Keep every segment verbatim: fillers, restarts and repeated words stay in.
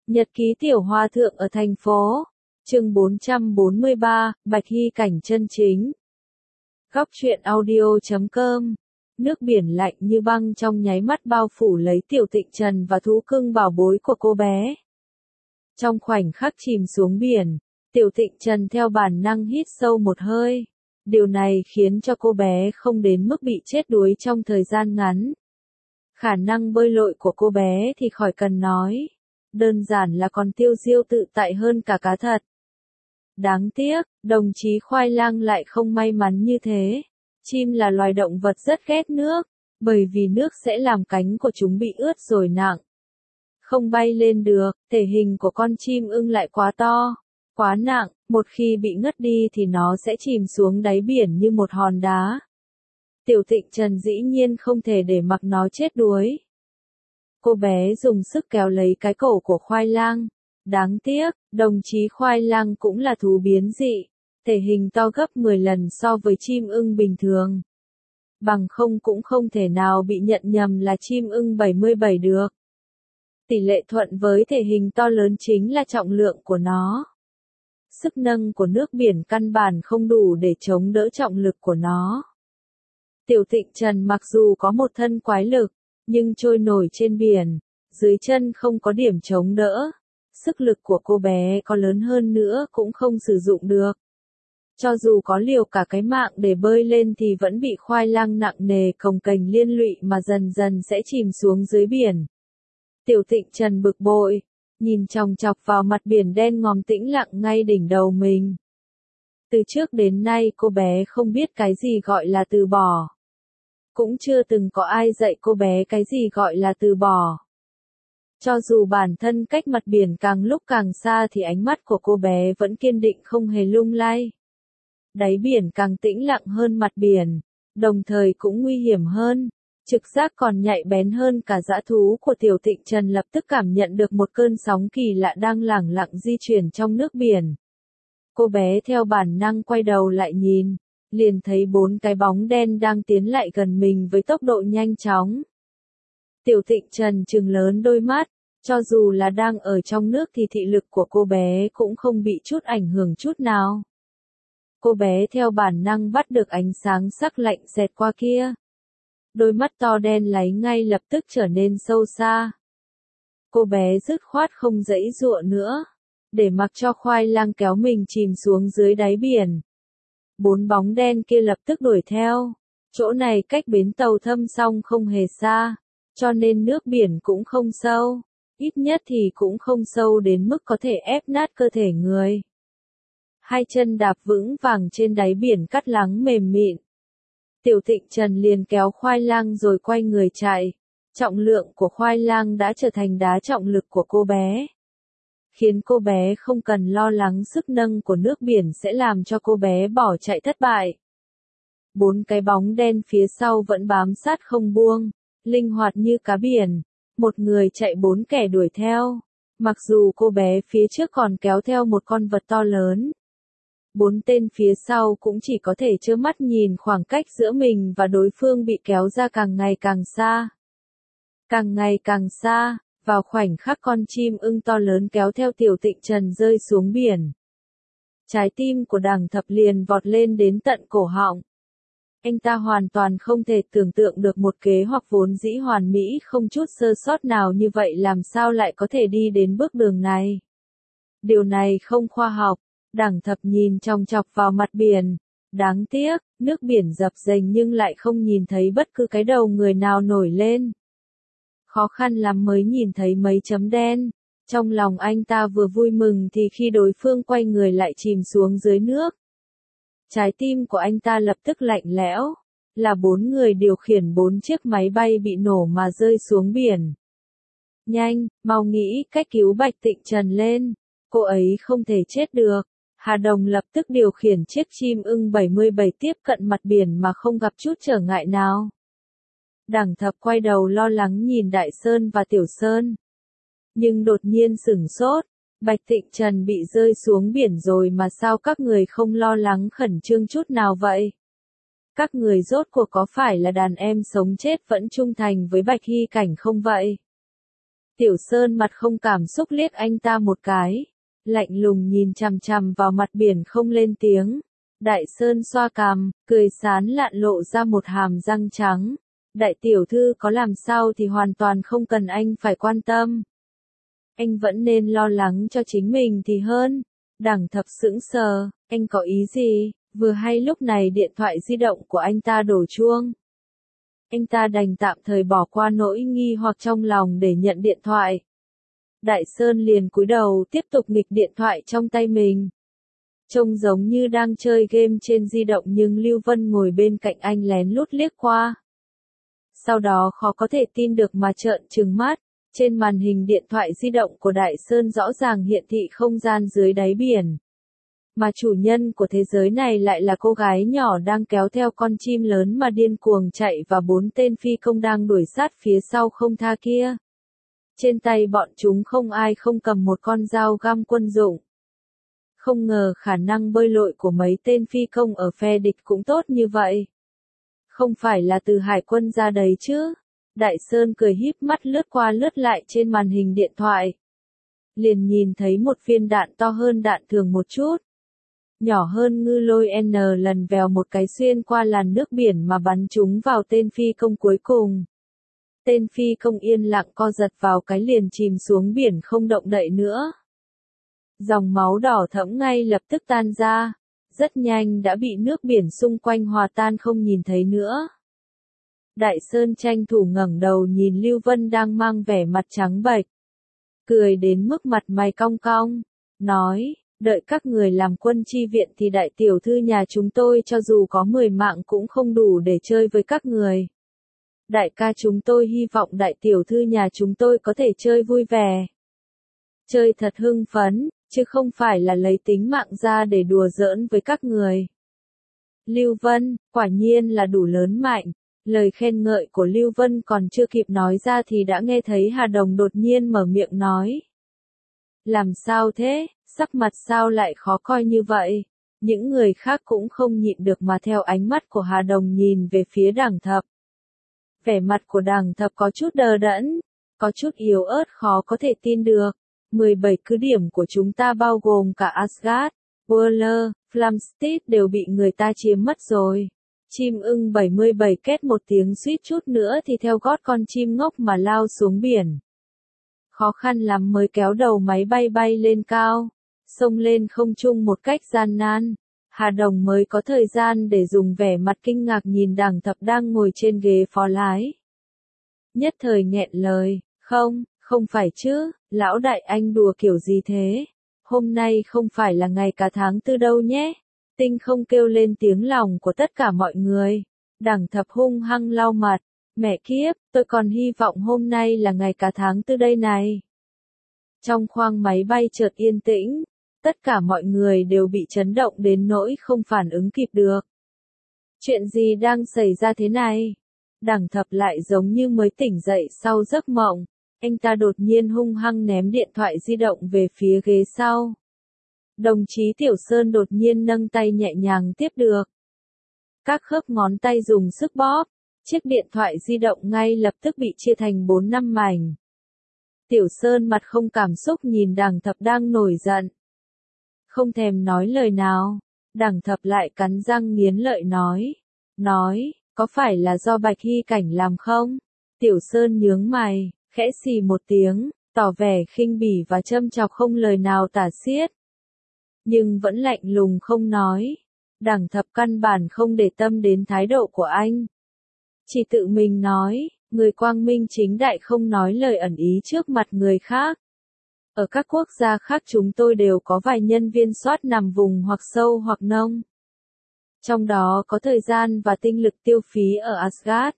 Nhật ký tiểu hòa thượng ở thành phố. Chương bốn trăm bốn mươi ba, Bạch Hy cảnh chân chính. Góc truyện audio chấm com. Nước biển lạnh như băng trong nháy mắt bao phủ lấy Tiểu Tịnh Trần và thú cưng bảo bối của cô bé. Trong khoảnh khắc chìm xuống biển, Tiểu Tịnh Trần theo bản năng hít sâu một hơi. Điều này khiến cho cô bé không đến mức bị chết đuối trong thời gian ngắn. Khả năng bơi lội của cô bé thì khỏi cần nói. Đơn giản là còn tiêu diêu tự tại hơn cả cá thật. Đáng tiếc, đồng chí Khoai Lang lại không may mắn như thế. Chim là loài động vật rất ghét nước, bởi vì nước sẽ làm cánh của chúng bị ướt rồi nặng. Không bay lên được, thể hình của con chim ưng lại quá to, quá nặng, một khi bị ngất đi thì nó sẽ chìm xuống đáy biển như một hòn đá. Tiểu Tịnh Trần dĩ nhiên không thể để mặc nó chết đuối. Cô bé dùng sức kéo lấy cái cổ của Khoai Lang. Đáng tiếc, đồng chí Khoai Lang cũng là thú biến dị, thể hình to gấp mười lần so với chim ưng bình thường. Bằng không cũng không thể nào bị nhận nhầm là chim ưng bảy mươi bảy được. Tỷ lệ thuận với thể hình to lớn chính là trọng lượng của nó. Sức nâng của nước biển căn bản không đủ để chống đỡ trọng lực của nó. Tiểu Tịnh Trần mặc dù có một thân quái lực, nhưng trôi nổi trên biển, dưới chân không có điểm chống đỡ. Sức lực của cô bé có lớn hơn nữa cũng không sử dụng được. Cho dù có liều cả cái mạng để bơi lên thì vẫn bị Khoai Lang nặng nề cồng kềnh liên lụy mà dần dần sẽ chìm xuống dưới biển. Tiểu Tịnh Trần bực bội, nhìn chòng chọc vào mặt biển đen ngòm tĩnh lặng ngay đỉnh đầu mình. Từ trước đến nay cô bé không biết cái gì gọi là từ bỏ. Cũng chưa từng có ai dạy cô bé cái gì gọi là từ bỏ. Cho dù bản thân cách mặt biển càng lúc càng xa thì ánh mắt của cô bé vẫn kiên định không hề lung lay. Đáy biển càng tĩnh lặng hơn mặt biển, đồng thời cũng nguy hiểm hơn. Trực giác còn nhạy bén hơn cả dã thú của Tiểu Tịnh Trần lập tức cảm nhận được một cơn sóng kỳ lạ đang lẳng lặng di chuyển trong nước biển. Cô bé theo bản năng quay đầu lại nhìn, liền thấy bốn cái bóng đen đang tiến lại gần mình với tốc độ nhanh chóng. Tiểu Tịnh Trần trừng lớn đôi mắt, cho dù là đang ở trong nước thì thị lực của cô bé cũng không bị chút ảnh hưởng chút nào. Cô bé theo bản năng bắt được ánh sáng sắc lạnh xẹt qua kia. Đôi mắt to đen láy ngay lập tức trở nên sâu xa. Cô bé dứt khoát không giãy giụa nữa, để mặc cho Khoai Lang kéo mình chìm xuống dưới đáy biển. Bốn bóng đen kia lập tức đuổi theo. Chỗ này cách bến tàu Thâm Song không hề xa, cho nên nước biển cũng không sâu, ít nhất thì cũng không sâu đến mức có thể ép nát cơ thể người. Hai chân đạp vững vàng trên đáy biển cát lắng mềm mịn. Tiểu Tịnh Trần liền kéo Khoai Lang rồi quay người chạy. Trọng lượng của Khoai Lang đã trở thành đá trọng lực của cô bé, khiến cô bé không cần lo lắng sức nâng của nước biển sẽ làm cho cô bé bỏ chạy thất bại. Bốn cái bóng đen phía sau vẫn bám sát không buông, linh hoạt như cá biển. Một người chạy bốn kẻ đuổi theo. Mặc dù cô bé phía trước còn kéo theo một con vật to lớn. Bốn tên phía sau cũng chỉ có thể trơ mắt nhìn khoảng cách giữa mình và đối phương bị kéo ra càng ngày càng xa. Càng ngày càng xa, vào khoảnh khắc con chim ưng to lớn kéo theo Tiểu Tịnh Trần rơi xuống biển. Trái tim của Đằng Thập liền vọt lên đến tận cổ họng. Anh ta hoàn toàn không thể tưởng tượng được một kế hoạch vốn dĩ hoàn mỹ không chút sơ sót nào như vậy làm sao lại có thể đi đến bước đường này. Điều này không khoa học. Đằng Thập nhìn chòng chọc vào mặt biển. Đáng tiếc, nước biển dập dềnh nhưng lại không nhìn thấy bất cứ cái đầu người nào nổi lên. Khó khăn lắm mới nhìn thấy mấy chấm đen. Trong lòng anh ta vừa vui mừng thì khi đối phương quay người lại chìm xuống dưới nước. Trái tim của anh ta lập tức lạnh lẽo. Là bốn người điều khiển bốn chiếc máy bay bị nổ mà rơi xuống biển. Nhanh, mau nghĩ cách cứu Bạch Tịnh Trần lên. Cô ấy không thể chết được. Hà Đồng lập tức điều khiển chiếc chim ưng bảy mươi bảy tiếp cận mặt biển mà không gặp chút trở ngại nào. Đằng Thập quay đầu lo lắng nhìn Đại Sơn và Tiểu Sơn. Nhưng đột nhiên sửng sốt. Bạch Tịnh Trần bị rơi xuống biển rồi mà sao các người không lo lắng khẩn trương chút nào vậy? Các người rốt cuộc có phải là đàn em sống chết vẫn trung thành với Bạch Hy cảnh không vậy? Tiểu Sơn mặt không cảm xúc liếc anh ta một cái, lạnh lùng nhìn chằm chằm vào mặt biển không lên tiếng. Đại Sơn xoa cằm, cười sán lạn lộ ra một hàm răng trắng. Đại tiểu thư có làm sao thì hoàn toàn không cần anh phải quan tâm. Anh vẫn nên lo lắng cho chính mình thì hơn. Đằng Thập sững sờ, anh có ý gì? Vừa hay lúc này điện thoại di động của anh ta đổ chuông. Anh ta đành tạm thời bỏ qua nỗi nghi hoặc trong lòng để nhận điện thoại. Đại Sơn liền cúi đầu tiếp tục nghịch điện thoại trong tay mình. Trông giống như đang chơi game trên di động nhưng Lưu Vân ngồi bên cạnh anh lén lút liếc qua. Sau đó khó có thể tin được mà trợn trừng mắt, trên màn hình điện thoại di động của Đại Sơn rõ ràng hiện thị không gian dưới đáy biển. Mà chủ nhân của thế giới này lại là cô gái nhỏ đang kéo theo con chim lớn mà điên cuồng chạy và bốn tên phi công đang đuổi sát phía sau không tha kia. Trên tay bọn chúng không ai không cầm một con dao găm quân dụng. Không ngờ khả năng bơi lội của mấy tên phi công ở phe địch cũng tốt như vậy. Không phải là từ hải quân ra đấy chứ? Đại Sơn cười híp mắt lướt qua lướt lại trên màn hình điện thoại. Liền nhìn thấy một viên đạn to hơn đạn thường một chút. Nhỏ hơn ngư lôi N lần vèo một cái xuyên qua làn nước biển mà bắn chúng vào tên phi công cuối cùng. Tên phi công yên lặng co giật vào cái liền chìm xuống biển không động đậy nữa. Dòng máu đỏ thẫm ngay lập tức tan ra, rất nhanh đã bị nước biển xung quanh hòa tan không nhìn thấy nữa. Đại Sơn tranh thủ ngẩng đầu nhìn Lưu Vân đang mang vẻ mặt trắng bệch. Cười đến mức mặt mày cong cong, nói, đợi các người làm quân chi viện thì đại tiểu thư nhà chúng tôi cho dù có mười mạng cũng không đủ để chơi với các người. Đại ca chúng tôi hy vọng đại tiểu thư nhà chúng tôi có thể chơi vui vẻ. Chơi thật hưng phấn, chứ không phải là lấy tính mạng ra để đùa giỡn với các người. Lưu Vân, quả nhiên là đủ lớn mạnh. Lời khen ngợi của Lưu Vân còn chưa kịp nói ra thì đã nghe thấy Hà Đồng đột nhiên mở miệng nói. Làm sao thế, sắc mặt sao lại khó coi như vậy? Những người khác cũng không nhịn được mà theo ánh mắt của Hà Đồng nhìn về phía Đằng Thập. Vẻ mặt của Đằng Thập có chút đờ đẫn, có chút yếu ớt khó có thể tin được. mười bảy cứ điểm của chúng ta bao gồm cả Asgard, Waller, Flamsteed đều bị người ta chiếm mất rồi. Chim ưng bảy mươi bảy két một tiếng suýt chút nữa thì theo gót con chim ngốc mà lao xuống biển. Khó khăn lắm mới kéo đầu máy bay bay lên cao, xông lên không trung một cách gian nan. Hà Đồng mới có thời gian để dùng vẻ mặt kinh ngạc nhìn Đằng Thập đang ngồi trên ghế phó lái. Nhất thời nghẹn lời, không, không phải chứ, lão đại anh đùa kiểu gì thế? Hôm nay không phải là ngày cả tháng tư đâu nhé. Tinh không kêu lên tiếng lòng của tất cả mọi người. Đằng Thập hung hăng lau mặt. Mẹ kiếp, tôi còn hy vọng hôm nay là ngày cả tháng tư đây này. Trong khoang máy bay chợt yên tĩnh. Tất cả mọi người đều bị chấn động đến nỗi không phản ứng kịp được. Chuyện gì đang xảy ra thế này? Đằng Thập lại giống như mới tỉnh dậy sau giấc mộng. Anh ta đột nhiên hung hăng ném điện thoại di động về phía ghế sau. Đồng chí Tiểu Sơn đột nhiên nâng tay nhẹ nhàng tiếp được. Các khớp ngón tay dùng sức bóp, chiếc điện thoại di động ngay lập tức bị chia thành bốn năm mảnh. Tiểu Sơn mặt không cảm xúc nhìn Đằng Thập đang nổi giận. Không thèm nói lời nào, Đằng Thập lại cắn răng nghiến lợi nói. Nói, có phải là do Bạch Hy Cảnh làm không? Tiểu Sơn nhướng mày, khẽ xì một tiếng, tỏ vẻ khinh bỉ và châm chọc không lời nào tả xiết. Nhưng vẫn lạnh lùng không nói. Đằng Thập căn bản không để tâm đến thái độ của anh. Chỉ tự mình nói, người quang minh chính đại không nói lời ẩn ý trước mặt người khác. Ở các quốc gia khác chúng tôi đều có vài nhân viên soát nằm vùng hoặc sâu hoặc nông. Trong đó có thời gian và tinh lực tiêu phí ở Asgard.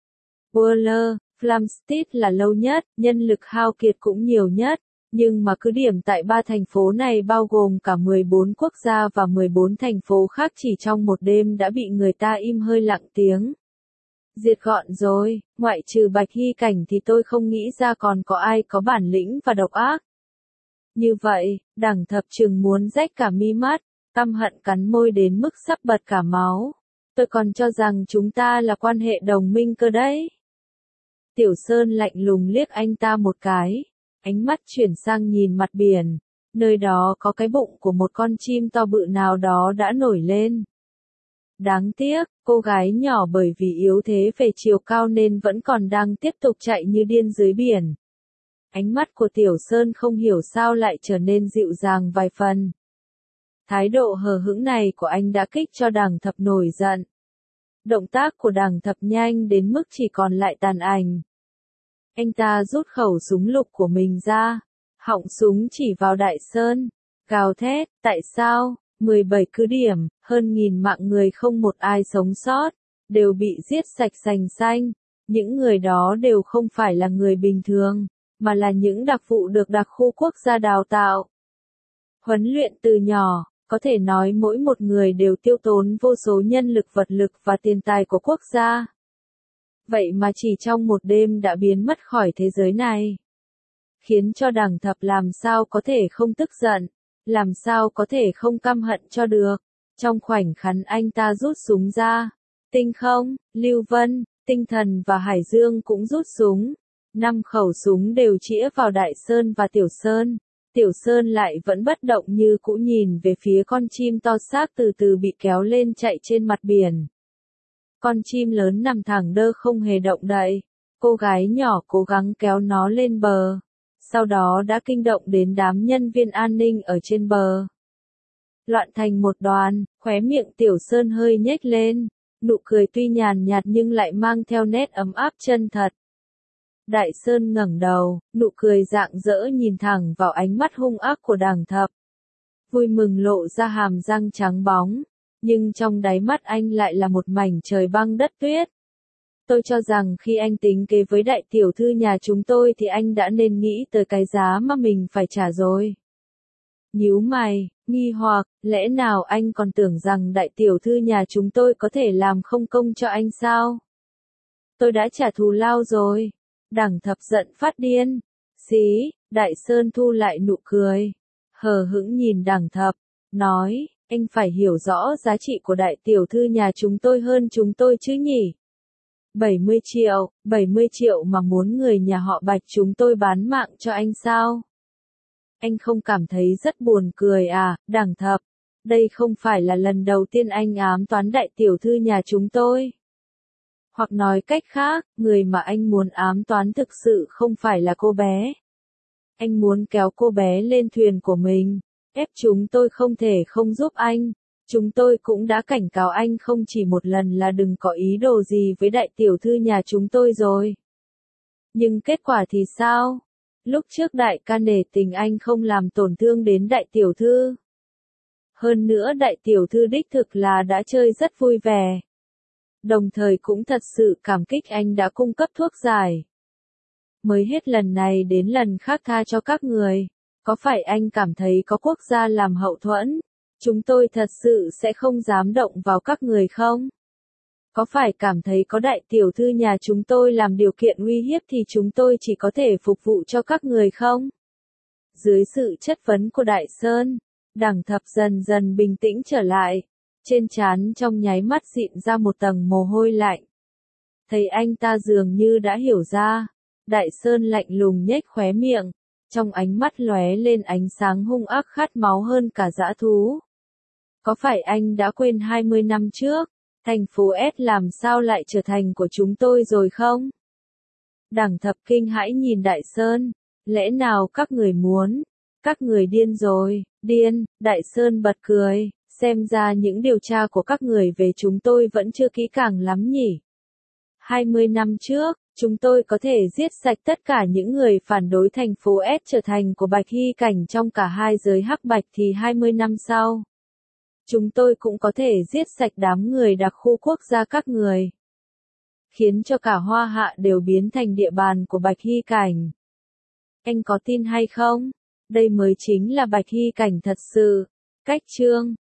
Waller, Flamsteed là lâu nhất, nhân lực hao kiệt cũng nhiều nhất. Nhưng mà cứ điểm tại ba thành phố này bao gồm cả mười bốn quốc gia và mười bốn thành phố khác chỉ trong một đêm đã bị người ta im hơi lặng tiếng. Diệt gọn rồi, ngoại trừ Bạch Hy Cảnh thì tôi không nghĩ ra còn có ai có bản lĩnh và độc ác. Như vậy, Đằng Thập chừng muốn rách cả mi mắt, căm hận cắn môi đến mức sắp bật cả máu. Tôi còn cho rằng chúng ta là quan hệ đồng minh cơ đấy. Tiểu Sơn lạnh lùng liếc anh ta một cái, Ánh mắt chuyển sang nhìn mặt biển, nơi đó có cái bụng của một con chim to bự nào đó đã nổi lên. Đáng tiếc, cô gái nhỏ bởi vì yếu thế về chiều cao nên vẫn còn đang tiếp tục chạy như điên dưới biển. Ánh mắt của Tiểu Sơn không hiểu sao lại trở nên dịu dàng vài phần. Thái độ hờ hững này của anh đã kích cho Đằng Thập nổi giận. Động tác của Đằng Thập nhanh đến mức chỉ còn lại tàn ảnh. Anh ta rút khẩu súng lục của mình ra, họng súng chỉ vào Đại Sơn, gào thét, tại sao, mười bảy cứ điểm, hơn nghìn mạng người không một ai sống sót, đều bị giết sạch sành xanh, những người đó đều không phải là người bình thường, mà là những đặc vụ được đặc khu quốc gia đào tạo. Huấn luyện từ nhỏ, có thể nói mỗi một người đều tiêu tốn vô số nhân lực vật lực và tiền tài của quốc gia. Vậy mà chỉ trong một đêm đã biến mất khỏi thế giới này. Khiến cho Đằng Thập làm sao có thể không tức giận, làm sao có thể không căm hận cho được. Trong khoảnh khắc anh ta rút súng ra, Tinh Không, Lưu Vân, Tinh Thần và Hải Dương cũng rút súng. Năm khẩu súng đều chĩa vào Đại Sơn và Tiểu Sơn. Tiểu Sơn lại vẫn bất động như cũ nhìn về phía con chim to xác từ từ bị kéo lên chạy trên mặt biển. Con chim lớn nằm thẳng đơ không hề động đậy. Cô gái nhỏ cố gắng kéo nó lên bờ. Sau đó đã kinh động đến đám nhân viên an ninh ở trên bờ. Loạn thành một đoàn, khóe miệng Tiểu Sơn hơi nhếch lên. Nụ cười tuy nhàn nhạt nhưng lại mang theo nét ấm áp chân thật. Đại Sơn ngẩng đầu, nụ cười rạng rỡ nhìn thẳng vào ánh mắt hung ác của Đằng Thập. Vui mừng lộ ra hàm răng trắng bóng, nhưng trong đáy mắt anh lại là một mảnh trời băng đất tuyết. Tôi cho rằng khi anh tính kế với đại tiểu thư nhà chúng tôi thì anh đã nên nghĩ tới cái giá mà mình phải trả rồi. Nhíu mày, nghi hoặc, lẽ nào anh còn tưởng rằng đại tiểu thư nhà chúng tôi có thể làm không công cho anh sao? Tôi đã trả thù lao rồi. Đằng Thập giận phát điên. Xí, Đại Sơn thu lại nụ cười. Hờ hững nhìn Đằng Thập, nói, anh phải hiểu rõ giá trị của đại tiểu thư nhà chúng tôi hơn chúng tôi chứ nhỉ? bảy mươi triệu, bảy mươi triệu mà muốn người nhà họ Bạch chúng tôi bán mạng cho anh sao? Anh không cảm thấy rất buồn cười à, Đằng Thập? Đây không phải là lần đầu tiên anh ám toán đại tiểu thư nhà chúng tôi. Hoặc nói cách khác, người mà anh muốn ám toán thực sự không phải là cô bé. Anh muốn kéo cô bé lên thuyền của mình, ép chúng tôi không thể không giúp anh. Chúng tôi cũng đã cảnh cáo anh không chỉ một lần là đừng có ý đồ gì với đại tiểu thư nhà chúng tôi rồi. Nhưng kết quả thì sao? Lúc trước đại ca nể tình anh không làm tổn thương đến đại tiểu thư. Hơn nữa đại tiểu thư đích thực là đã chơi rất vui vẻ. Đồng thời cũng thật sự cảm kích anh đã cung cấp thuốc giải. Mới hết lần này đến lần khác tha cho các người. Có phải anh cảm thấy có quốc gia làm hậu thuẫn, chúng tôi thật sự sẽ không dám động vào các người không? Có phải cảm thấy có đại tiểu thư nhà chúng tôi làm điều kiện uy hiếp thì chúng tôi chỉ có thể phục vụ cho các người không? Dưới sự chất vấn của Đại Sơn, Đằng Thập dần dần bình tĩnh trở lại. Trên trán trong nháy mắt dịn ra một tầng mồ hôi lạnh. Thấy anh ta dường như đã hiểu ra. Đại Sơn lạnh lùng nhếch khóe miệng. Trong ánh mắt lóe lên ánh sáng hung ác khát máu hơn cả dã thú. Có phải anh đã quên hai mươi năm trước, thành phố S làm sao lại trở thành của chúng tôi rồi không? Đằng Thập kinh hãi nhìn Đại Sơn. Lẽ nào các người muốn? Các người điên rồi, điên, Đại Sơn bật cười. Xem ra những điều tra của các người về chúng tôi vẫn chưa kỹ càng lắm nhỉ. hai mươi năm trước, chúng tôi có thể giết sạch tất cả những người phản đối thành phố S trở thành của Bạch Hy Cảnh trong cả hai giới hắc bạch thì hai mươi năm sau. Chúng tôi cũng có thể giết sạch đám người đặc khu quốc gia các người. Khiến cho cả Hoa Hạ đều biến thành địa bàn của Bạch Hy Cảnh. Anh có tin hay không? Đây mới chính là Bạch Hy Cảnh thật sự. Cách chương